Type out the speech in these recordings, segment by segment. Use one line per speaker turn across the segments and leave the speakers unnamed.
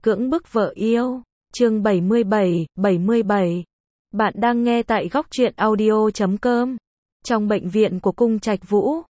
Cưỡng bức vợ yêu, chương 77. Bạn đang nghe tại góc truyện audio.com. Trong bệnh viện của Cung Trạch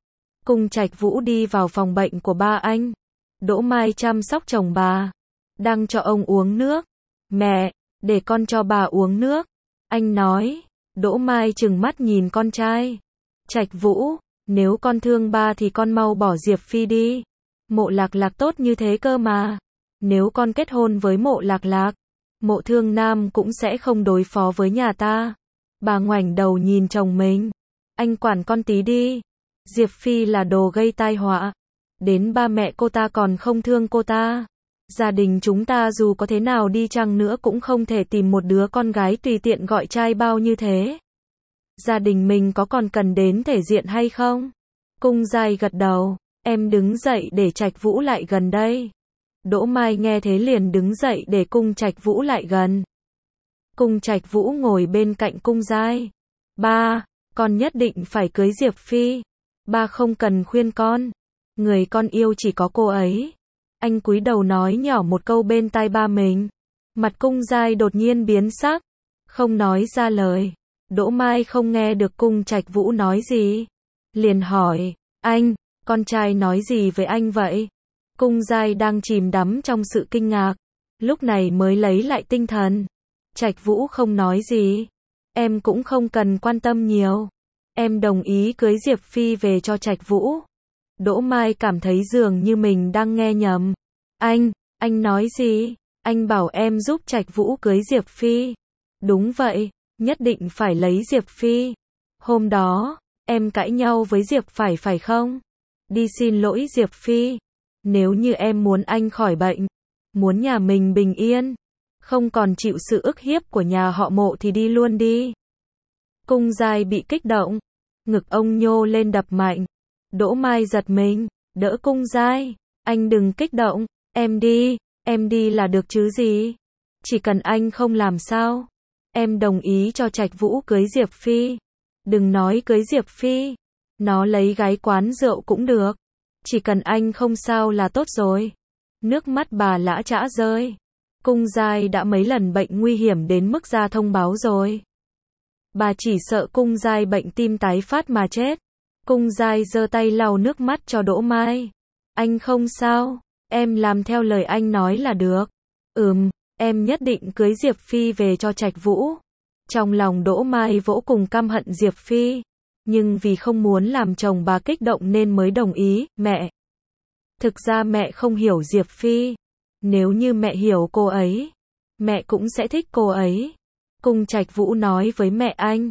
Vũ đi vào phòng bệnh của ba anh. Đỗ Mai chăm sóc chồng bà, đang cho ông uống nước. Mẹ, để con cho bà uống nước, anh nói. Đỗ Mai trừng mắt nhìn con trai. Trạch Vũ, nếu con thương ba thì con mau bỏ Diệp Phi đi. Mộ Lạc Lạc tốt như thế cơ mà. Nếu con kết hôn với Mộ Lạc Lạc, Mộ Thương Nam cũng sẽ không đối phó với nhà ta. Bà ngoảnh đầu nhìn chồng mình. Anh quản con tí đi. Diệp Phi là đồ gây tai họa. Đến ba mẹ cô ta còn không thương cô ta. Gia đình chúng ta dù có thế nào đi chăng nữa cũng không thể tìm một đứa con gái tùy tiện gọi trai bao như thế. Gia đình mình có còn cần đến thể diện hay không? Cung Giai gật đầu. Em đứng dậy để Trạch Vũ lại gần đây. Đỗ Mai nghe thế liền đứng dậy để Cung Trạch Vũ lại gần. Cung Trạch Vũ ngồi bên cạnh Cung Giai. Ba, con nhất định phải cưới Diệp Phi. Ba không cần khuyên con. Người con yêu chỉ có cô ấy. Anh cúi đầu nói nhỏ một câu bên tai ba mình. Mặt Cung Giai đột nhiên biến sắc, không nói ra lời. Đỗ Mai không nghe được Cung Trạch Vũ nói gì, liền hỏi, anh, con trai nói gì với anh vậy? Cung Giai đang chìm đắm trong sự kinh ngạc, lúc này mới lấy lại tinh thần. Trạch Vũ không nói gì. Em cũng không cần quan tâm nhiều. Em đồng ý cưới Diệp Phi về cho Trạch Vũ. Đỗ Mai cảm thấy dường như mình đang nghe nhầm. Anh nói gì? Anh bảo em giúp Trạch Vũ cưới Diệp Phi. Đúng vậy, nhất định phải lấy Diệp Phi. Hôm đó, em cãi nhau với Diệp phải không? Đi xin lỗi Diệp Phi. Nếu như em muốn anh khỏi bệnh, muốn nhà mình bình yên, không còn chịu sự ức hiếp của nhà họ Mộ thì đi luôn đi. Cung Giai bị kích động, ngực ông nhô lên đập mạnh. Đỗ Mai giật mình, đỡ Cung Giai. Anh đừng kích động, em đi là được chứ gì? Chỉ cần anh không làm sao, em đồng ý cho Trạch Vũ cưới Diệp Phi. Đừng nói cưới Diệp Phi, nó lấy gái quán rượu cũng được. Chỉ cần anh không sao là tốt rồi. Nước mắt bà lã chã rơi. Cung Giai đã mấy lần bệnh nguy hiểm đến mức ra thông báo rồi. Bà chỉ sợ Cung Giai bệnh tim tái phát mà chết. Cung Giai giơ tay lau nước mắt cho Đỗ Mai. Anh không sao, em làm theo lời anh nói là được. Em nhất định cưới Diệp Phi về cho Trạch Vũ. Trong lòng Đỗ Mai vô cùng căm hận Diệp Phi, nhưng vì không muốn làm chồng bà kích động nên mới đồng ý. Mẹ, thực ra mẹ không hiểu Diệp Phi. Nếu như mẹ hiểu cô ấy, mẹ cũng sẽ thích cô ấy. Cung Trạch Vũ nói với mẹ anh.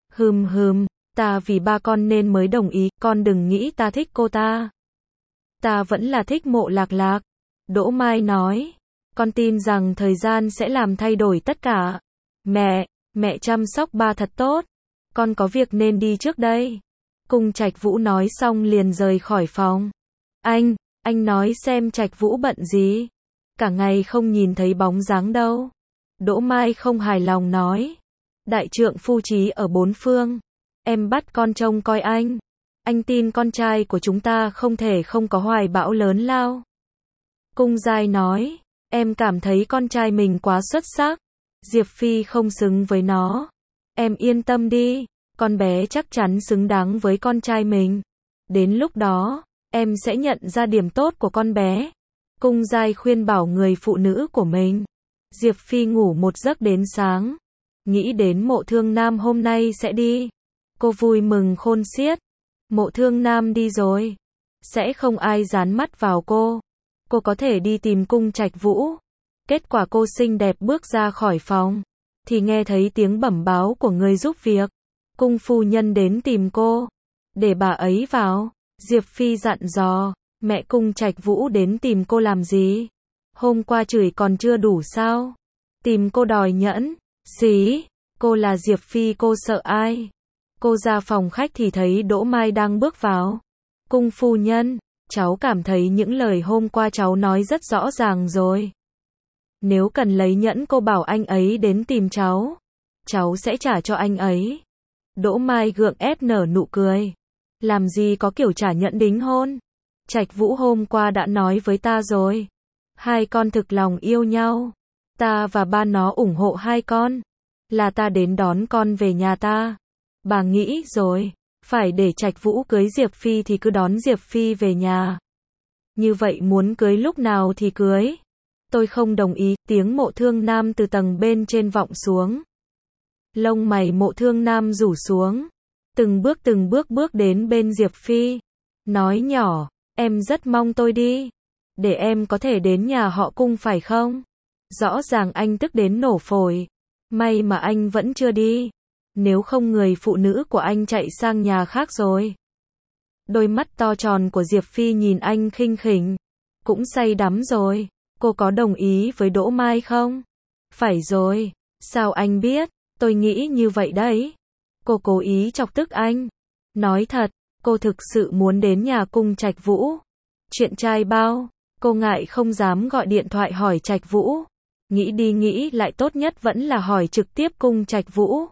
Ta vì ba con nên mới đồng ý, con đừng nghĩ ta thích cô ta. Ta vẫn là thích Mộ Lạc Lạc. Đỗ Mai nói. Con tin rằng thời gian sẽ làm thay đổi tất cả. Mẹ chăm sóc ba thật tốt. Con có việc nên đi trước đây. Cung Trạch Vũ nói xong liền rời khỏi phòng. Anh nói xem Trạch Vũ bận gì? Cả ngày không nhìn thấy bóng dáng đâu. Đỗ Mai không hài lòng nói. Đại trượng phu trí ở bốn phương. Em bắt con trông coi anh. Anh tin con trai của chúng ta không thể không có hoài bão lớn lao. Cung Giai nói. Em cảm thấy con trai mình quá xuất sắc. Diệp Phi không xứng với nó. Em yên tâm đi, con bé chắc chắn xứng đáng với con trai mình. Đến lúc đó, em sẽ nhận ra điểm tốt của con bé. Cung Giai khuyên bảo người phụ nữ của mình. Diệp Phi ngủ một giấc đến sáng. Nghĩ đến Mộ Thương Nam hôm nay sẽ đi. Cô vui mừng khôn xiết. Mộ Thương Nam đi rồi, sẽ không ai dán mắt vào cô. Cô có thể đi tìm Cung Trạch Vũ. Kết quả cô xinh đẹp bước ra khỏi phòng, thì nghe thấy tiếng bẩm báo của người giúp việc. Cung phu nhân đến tìm cô, để bà ấy vào. Diệp Phi dặn dò, mẹ Cung Trạch Vũ đến tìm cô làm gì? Hôm qua chửi còn chưa đủ sao? Tìm cô đòi nhẫn, xí, cô là Diệp Phi cô sợ ai? Cô ra phòng khách thì thấy Đỗ Mai đang bước vào. Cung phu nhân, cháu cảm thấy những lời hôm qua cháu nói rất rõ ràng rồi. Nếu cần lấy nhẫn cô bảo anh ấy đến tìm cháu sẽ trả cho anh ấy. Đỗ Mai gượng ép nở nụ cười. Làm gì có kiểu trả nhẫn đính hôn. Trạch Vũ hôm qua đã nói với ta rồi. Hai con thực lòng yêu nhau. Ta và ba nó ủng hộ hai con. Là ta đến đón con về nhà ta. Bà nghĩ rồi, phải để Trạch Vũ cưới Diệp Phi thì cứ đón Diệp Phi về nhà. Như vậy muốn cưới lúc nào thì cưới. Tôi không đồng ý, tiếng Mộ Thương Nam từ tầng bên trên vọng xuống. Lông mày Mộ Thương Nam rủ xuống. Từng bước bước đến bên Diệp Phi. Nói nhỏ, em rất mong tôi đi. Để em có thể đến nhà họ Cung phải không? Rõ ràng anh tức đến nổ phổi. May mà anh vẫn chưa đi. Nếu không người phụ nữ của anh chạy sang nhà khác rồi. Đôi mắt to tròn của Diệp Phi nhìn anh khinh khỉnh. Cũng say đắm rồi. Cô có đồng ý với Đỗ Mai không? Phải rồi. Sao anh biết? Tôi nghĩ như vậy đấy. Cô cố ý chọc tức anh. Nói thật, cô thực sự muốn đến nhà Cung Trạch Vũ. Chuyện trai bao, cô ngại không dám gọi điện thoại hỏi Trạch Vũ. Nghĩ đi nghĩ lại tốt nhất vẫn là hỏi trực tiếp Cung Trạch Vũ.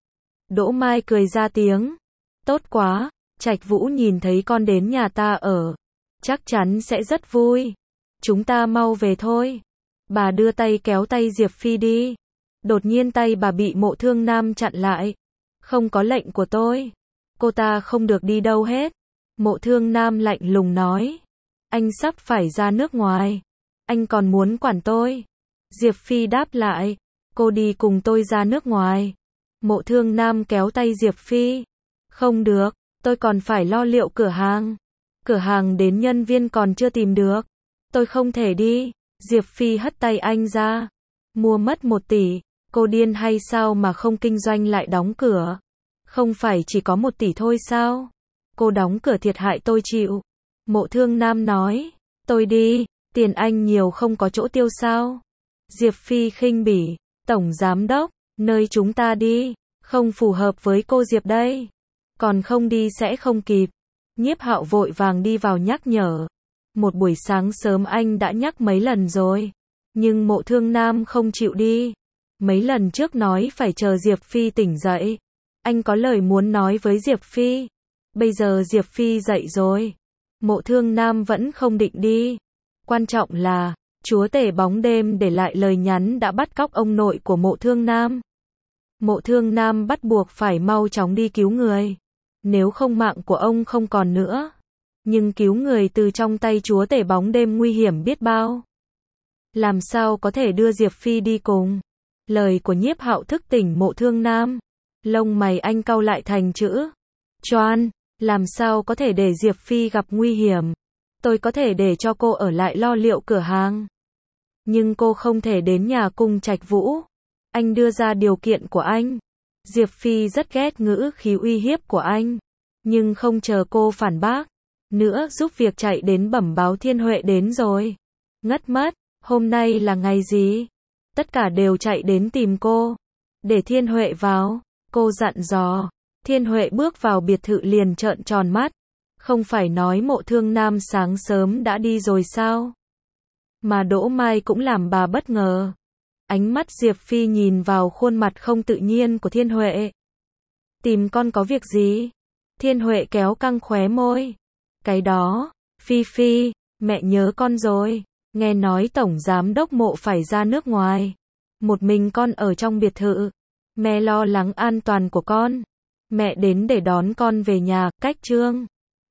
Đỗ Mai cười ra tiếng. Tốt quá, Trạch Vũ nhìn thấy con đến nhà ta ở. Chắc chắn sẽ rất vui. Chúng ta mau về thôi. Bà đưa tay kéo tay Diệp Phi đi. Đột nhiên tay bà bị Mộ Thương Nam chặn lại. Không có lệnh của tôi. Cô ta không được đi đâu hết. Mộ Thương Nam lạnh lùng nói. Anh sắp phải ra nước ngoài. Anh còn muốn quản tôi. Diệp Phi đáp lại. Cô đi cùng tôi ra nước ngoài. Mộ Thương Nam kéo tay Diệp Phi. Không được, tôi còn phải lo liệu cửa hàng. Cửa hàng đến nhân viên còn chưa tìm được. Tôi không thể đi. Diệp Phi hất tay anh ra. Mua mất 1 tỷ. Cô điên hay sao mà không kinh doanh lại đóng cửa? Không phải chỉ có 1 tỷ thôi sao? Cô đóng cửa thiệt hại tôi chịu. Mộ Thương Nam nói. Tôi đi, tiền anh nhiều không có chỗ tiêu sao? Diệp Phi khinh bỉ. Tổng giám đốc, nơi chúng ta đi, không phù hợp với cô Diệp đây. Còn không đi sẽ không kịp. Nhiếp Hạo vội vàng đi vào nhắc nhở. Một buổi sáng sớm anh đã nhắc mấy lần rồi. Nhưng Mộ Thương Nam không chịu đi. Mấy lần trước nói phải chờ Diệp Phi tỉnh dậy. Anh có lời muốn nói với Diệp Phi. Bây giờ Diệp Phi dậy rồi. Mộ Thương Nam vẫn không định đi. Quan trọng là, chúa tể bóng đêm để lại lời nhắn đã bắt cóc ông nội của Mộ Thương Nam. Mộ Thương Nam bắt buộc phải mau chóng đi cứu người. Nếu không mạng của ông không còn nữa. Nhưng cứu người từ trong tay chúa tể bóng đêm nguy hiểm biết bao. Làm sao có thể đưa Diệp Phi đi cùng? Lời của Nhiếp Hạo thức tỉnh Mộ Thương Nam. Lông mày anh cau lại thành chữ choan. Làm sao có thể để Diệp Phi gặp nguy hiểm? Tôi có thể để cho cô ở lại lo liệu cửa hàng. Nhưng cô không thể đến nhà Cung Trạch Vũ. Anh đưa ra điều kiện của anh. Diệp Phi rất ghét ngữ khí uy hiếp của anh. Nhưng không chờ cô phản bác. Nữa giúp việc chạy đến bẩm báo Thiên Huệ đến rồi. Ngất mất, hôm nay là ngày gì? Tất cả đều chạy đến tìm cô. Để Thiên Huệ vào, cô dặn dò. Thiên Huệ bước vào biệt thự liền trợn tròn mắt. Không phải nói Mộ Thương Nam sáng sớm đã đi rồi sao? Mà Đỗ Mai cũng làm bà bất ngờ. Ánh mắt Diệp Phi nhìn vào khuôn mặt không tự nhiên của Thiên Huệ. Tìm con có việc gì? Thiên Huệ kéo căng khóe môi. Cái đó, Phi Phi, mẹ nhớ con rồi. Nghe nói Tổng Giám đốc Mộ phải ra nước ngoài. Một mình con ở trong biệt thự. Mẹ lo lắng an toàn của con. Mẹ đến để đón con về nhà, cách Trương.